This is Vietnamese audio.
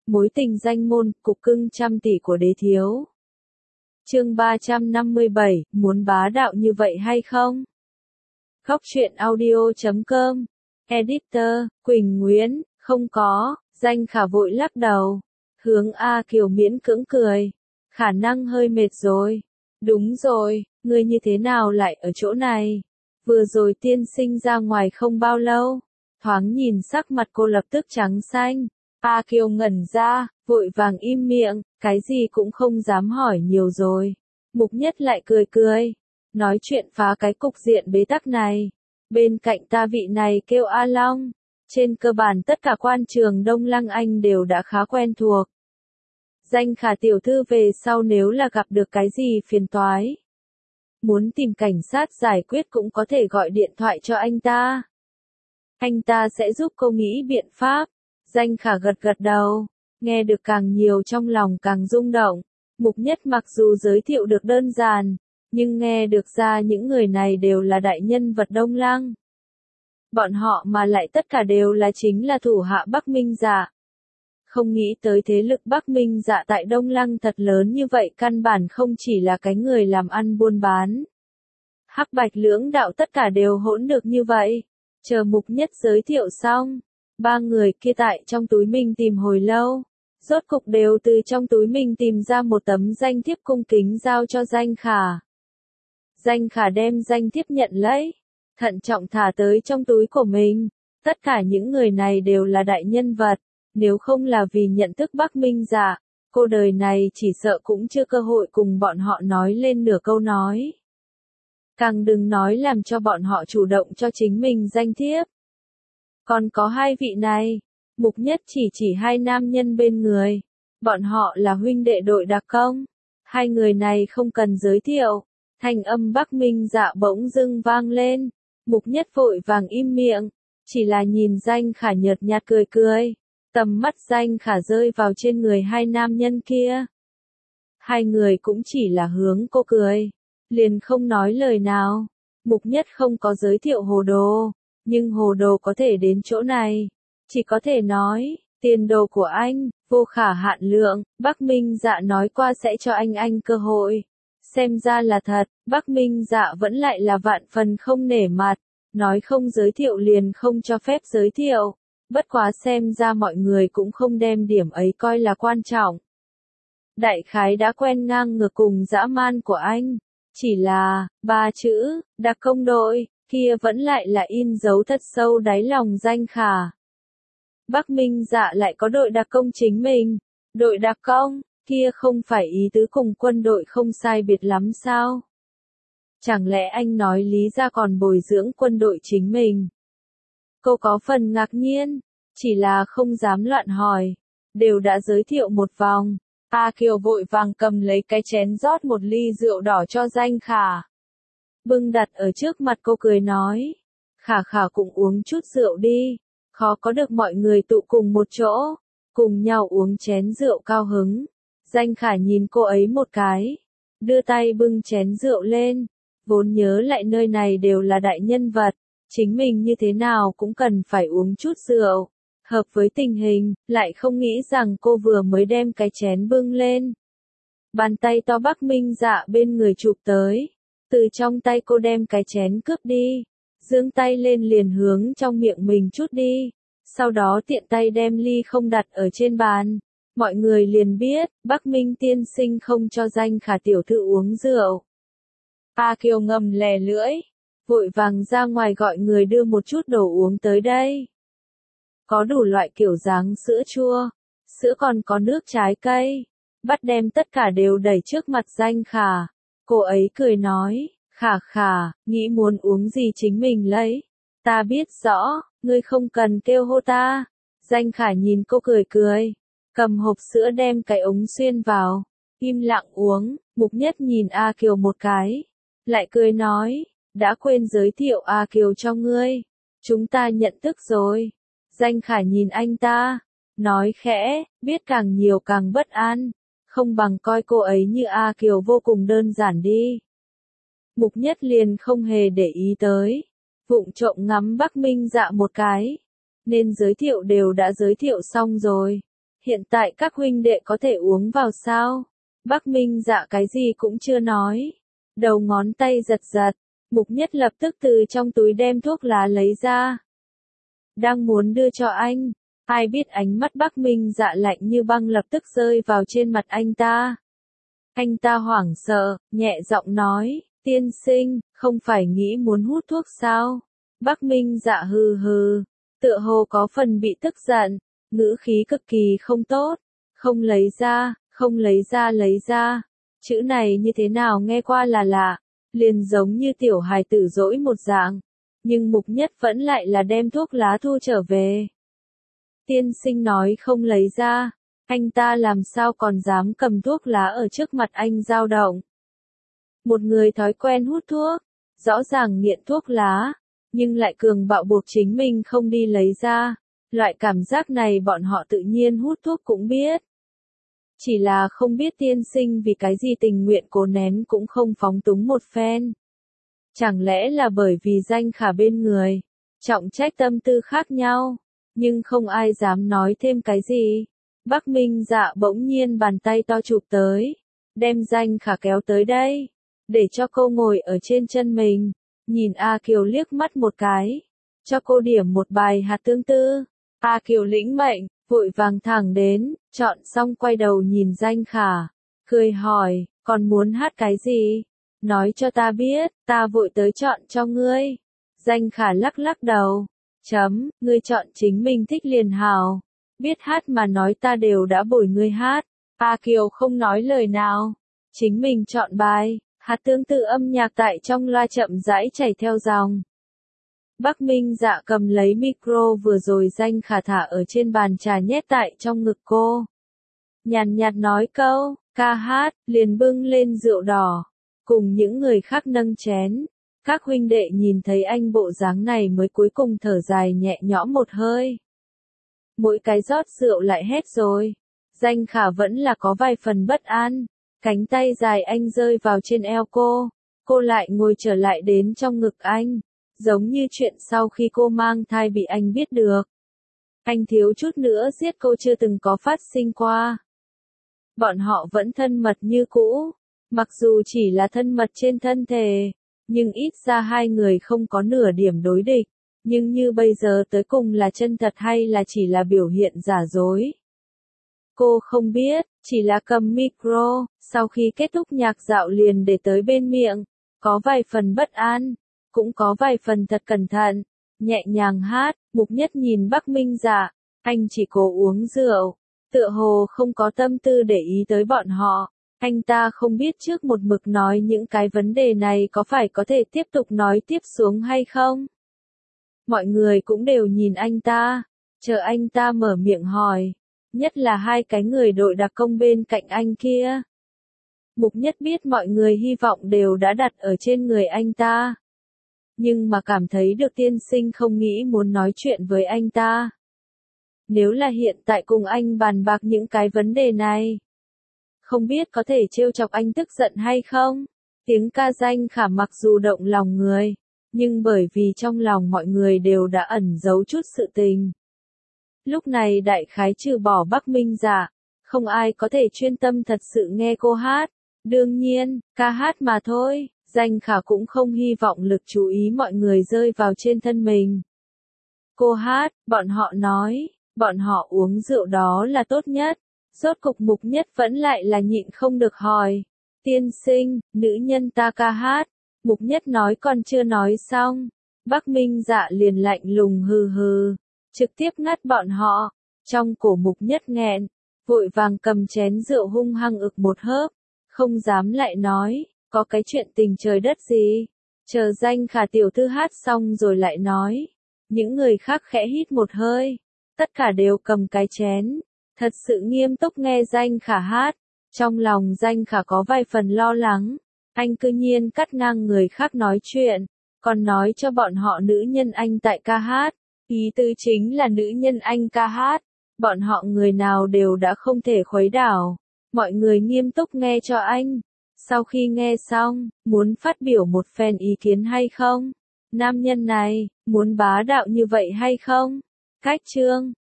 Mối tình danh môn, cục cưng trăm tỷ của đế thiếu. Chương 357, muốn bá đạo như vậy hay không? Góc truyện audio.com. Editor, Quỳnh Nguyễn, không có, Danh Khả vội lắc đầu. Hướng A Kiều miễn cưỡng cười. Khả năng hơi mệt rồi. Đúng rồi, ngươi như thế nào lại ở chỗ này? Vừa rồi tiên sinh ra ngoài không bao lâu. Thoáng nhìn sắc mặt cô lập tức trắng xanh. A Kiều ngẩn ra, vội vàng im miệng, cái gì cũng không dám hỏi nhiều rồi. Mục Nhất lại cười cười, nói chuyện phá cái cục diện bế tắc này. Bên cạnh ta vị này kêu A Long, trên cơ bản tất cả quan trường Đông Lăng Anh đều đã khá quen thuộc. Danh Khả tiểu thư về sau nếu là gặp được cái gì phiền toái, muốn tìm cảnh sát giải quyết cũng có thể gọi điện thoại cho anh ta. Anh ta sẽ giúp cô nghĩ biện pháp. Danh Khả gật gật đầu, nghe được càng nhiều trong lòng càng rung động. Mục Nhất mặc dù giới thiệu được đơn giản, nhưng nghe được ra những người này đều là đại nhân vật Đông Lăng. Bọn họ mà lại tất cả đều là chính là thủ hạ Bắc Minh Dạ. Không nghĩ tới thế lực Bắc Minh Dạ tại Đông Lăng thật lớn như vậy, căn bản không chỉ là cái người làm ăn buôn bán. Hắc Bạch lưỡng đạo tất cả đều hỗn được như vậy. Chờ Mục Nhất giới thiệu xong, ba người kia tại trong túi mình tìm hồi lâu. Rốt cục đều từ trong túi mình tìm ra một tấm danh thiếp cung kính giao cho Danh Khả. Danh Khả đem danh thiếp nhận lấy, thận trọng thả tới trong túi của mình. Tất cả những người này đều là đại nhân vật, nếu không là vì nhận thức Bắc Minh Dạ, cô đời này chỉ sợ cũng chưa cơ hội cùng bọn họ nói lên nửa câu nói. Càng đừng nói làm cho bọn họ chủ động cho chính mình danh thiếp. Còn có hai vị này, Mục Nhất chỉ hai nam nhân bên người. Bọn họ là huynh đệ đội đặc công. Hai người này không cần giới thiệu. Thanh âm Bắc Minh Dạ bỗng dưng vang lên. Mục Nhất vội vàng im miệng. Chỉ là nhìn Danh Khả nhợt nhạt cười cười. Tầm mắt Danh Khả rơi vào trên người hai nam nhân kia. Hai người cũng chỉ là hướng cô cười. Liền không nói lời nào. Mục Nhất không có giới thiệu Hồ Đồ. Nhưng Hồ Đồ có thể đến chỗ này. Chỉ có thể nói, tiền đồ của anh, vô khả hạn lượng, Bắc Minh Dạ nói qua sẽ cho anh cơ hội. Xem ra là thật, Bắc Minh Dạ vẫn lại là vạn phần không nể mặt, nói không giới thiệu liền không cho phép giới thiệu. Bất quá xem ra mọi người cũng không đem điểm ấy coi là quan trọng. Đại khái đã quen ngang ngược cùng dã man của anh. Chỉ là, ba chữ, đặc công đội, kia vẫn lại là in dấu thật sâu đáy lòng Danh Khả. Bắc Minh Dạ lại có đội đặc công chính mình. Đội đặc công, kia không phải ý tứ cùng quân đội không sai biệt lắm sao? Chẳng lẽ anh nói lý ra còn bồi dưỡng quân đội chính mình? Cô có phần ngạc nhiên, chỉ là không dám loạn hỏi. Đều đã giới thiệu một vòng. A Kiều vội vàng cầm lấy cái chén rót một ly rượu đỏ cho Danh Khả. Bưng đặt ở trước mặt cô cười nói. Khả cũng uống chút rượu đi. Khó có được mọi người tụ cùng một chỗ, cùng nhau uống chén rượu cao hứng. Danh Khả nhìn cô ấy một cái, đưa tay bưng chén rượu lên, vốn nhớ lại nơi này đều là đại nhân vật, chính mình như thế nào cũng cần phải uống chút rượu. Hợp với tình hình, lại không nghĩ rằng cô vừa mới đem cái chén bưng lên. Bàn tay to Bắc Minh Dạ bên người chụp tới, từ trong tay cô đem cái chén cướp đi. Giương tay lên liền hướng trong miệng mình chút đi, sau đó tiện tay đem ly không đặt ở trên bàn. Mọi người liền biết, Bắc Minh tiên sinh không cho Danh Khả tiểu thư uống rượu. A Kiều ngầm lè lưỡi, vội vàng ra ngoài gọi người đưa một chút đồ uống tới đây. Có đủ loại kiểu dáng sữa chua, sữa còn có nước trái cây, bắt đem tất cả đều đẩy trước mặt Danh Khả. Cô ấy cười nói. Khả, nghĩ muốn uống gì chính mình lấy. Ta biết rõ, ngươi không cần kêu hô ta. Danh Khả nhìn cô cười cười. Cầm hộp sữa đem cái ống xuyên vào. Im lặng uống, Mục Nhất nhìn A Kiều một cái. Lại cười nói, đã quên giới thiệu A Kiều cho ngươi. Chúng ta nhận thức rồi. Danh Khả nhìn anh ta. Nói khẽ, biết càng nhiều càng bất an. Không bằng coi cô ấy như A Kiều vô cùng đơn giản đi. Mục Nhất liền không hề để ý tới. Vụng trộm ngắm Bắc Minh Dạ một cái. Nên giới thiệu đều đã giới thiệu xong rồi. Hiện tại các huynh đệ có thể uống vào sao? Bắc Minh Dạ cái gì cũng chưa nói. Đầu ngón tay giật giật, Mục Nhất lập tức từ trong túi đem thuốc lá lấy ra. Đang muốn đưa cho anh, ai biết ánh mắt Bắc Minh Dạ lạnh như băng lập tức rơi vào trên mặt anh ta. Anh ta hoảng sợ, nhẹ giọng nói, tiên sinh, không phải nghĩ muốn hút thuốc sao? Bắc Minh Dạ hừ hừ, tựa hồ có phần bị tức giận, ngữ khí cực kỳ không tốt, không lấy ra, lấy ra. Chữ này như thế nào nghe qua là lạ, liền giống như tiểu hài tử dỗi một dạng, nhưng Mục Nhất vẫn lại là đem thuốc lá thu trở về. Tiên sinh nói không lấy ra, anh ta làm sao còn dám cầm thuốc lá ở trước mặt anh dao động. Một người thói quen hút thuốc, rõ ràng nghiện thuốc lá, nhưng lại cường bạo buộc chính mình không đi lấy ra. Loại cảm giác này bọn họ tự nhiên hút thuốc cũng biết. Chỉ là không biết tiên sinh vì cái gì tình nguyện cố nén cũng không phóng túng một phen. Chẳng lẽ là bởi vì danh khả bên người, trọng trách tâm tư khác nhau, nhưng không ai dám nói thêm cái gì. Bắc Minh Dạ bỗng nhiên bàn tay to chụp tới, đem danh khả kéo tới đây, để cho cô ngồi ở trên chân mình, nhìn A Kiều liếc mắt một cái, cho cô điểm một bài hạt tương tư. A Kiều lĩnh mệnh, vội vàng thẳng đến, chọn xong quay đầu nhìn danh khả, cười hỏi, còn muốn hát cái gì? Nói cho ta biết, ta vội tới chọn cho ngươi. Danh khả lắc lắc đầu, ngươi chọn chính mình thích liền hào, biết hát mà nói ta đều đã bồi ngươi hát. A Kiều không nói lời nào, chính mình chọn bài, hạt tương tự âm nhạc tại trong loa chậm rãi chảy theo dòng. Bắc Minh Dạ cầm lấy micro vừa rồi danh khả thả ở trên bàn trà nhét tại trong ngực cô. Nhàn nhạt nói câu, ca hát, liền bưng lên rượu đỏ, cùng những người khác nâng chén. Các huynh đệ nhìn thấy anh bộ dáng này mới cuối cùng thở dài nhẹ nhõm một hơi. Mỗi cái rót rượu lại hết rồi. Danh khả vẫn là có vài phần bất an. Cánh tay dài anh rơi vào trên eo cô lại ngồi trở lại đến trong ngực anh. Giống như chuyện sau khi cô mang thai bị anh biết được. Anh thiếu chút nữa giết cô chưa từng có phát sinh qua. Bọn họ vẫn thân mật như cũ. Mặc dù chỉ là thân mật trên thân thể, nhưng ít ra hai người không có nửa điểm đối địch. Nhưng như bây giờ tới cùng là chân thật hay là chỉ là biểu hiện giả dối? Cô không biết, chỉ là cầm micro, sau khi kết thúc nhạc dạo liền để tới bên miệng. Có vài phần bất an, cũng có vài phần thật cẩn thận, nhẹ nhàng hát. Mục Nhất nhìn Bắc Minh Dạ, anh chỉ cố uống rượu, tựa hồ không có tâm tư để ý tới bọn họ. Anh ta không biết trước một mực nói những cái vấn đề này có phải có thể tiếp tục nói tiếp xuống hay không. Mọi người cũng đều nhìn anh ta, chờ anh ta mở miệng hỏi, nhất là hai cái người đội đặc công bên cạnh anh kia. Mục Nhất biết mọi người hy vọng đều đã đặt ở trên người anh ta. Nhưng mà cảm thấy được tiên sinh không nghĩ muốn nói chuyện với anh ta. Nếu là hiện tại cùng anh bàn bạc những cái vấn đề này, không biết có thể trêu chọc anh tức giận hay không? Tiếng ca danh khả mặc dù động lòng người, nhưng bởi vì trong lòng mọi người đều đã ẩn giấu chút sự tình. Lúc này đại khái trừ bỏ Bắc Minh Dạ, không ai có thể chuyên tâm thật sự nghe cô hát. Đương nhiên, ca hát mà thôi, danh khả cũng không hy vọng lực chú ý mọi người rơi vào trên thân mình. Cô hát, bọn họ nói, bọn họ uống rượu đó là tốt nhất. Rốt cục Mục Nhất vẫn lại là nhịn không được hỏi. Tiên sinh, nữ nhân ta ca hát. Mục Nhất nói còn chưa nói xong. Bắc Minh Dạ liền lạnh lùng hừ hừ, trực tiếp ngắt bọn họ. Trong cổ Mục Nhất nghẹn, vội vàng cầm chén rượu hung hăng ực một hớp. Không dám lại nói, có cái chuyện tình trời đất gì. Chờ danh khả tiểu thư hát xong rồi lại nói. Những người khác khẽ hít một hơi. Tất cả đều cầm cái chén. Thật sự nghiêm túc nghe danh khả hát. Trong lòng danh khả có vài phần lo lắng. Anh cư nhiên cắt ngang người khác nói chuyện. Còn nói cho bọn họ nữ nhân anh tại ca hát. Ý tứ chính là nữ nhân anh ca hát. Bọn họ người nào đều đã không thể khuấy đảo. Mọi người nghiêm túc nghe cho anh. Sau khi nghe xong, muốn phát biểu một phen ý kiến hay không? Nam nhân này, muốn bá đạo như vậy hay không? Cách chương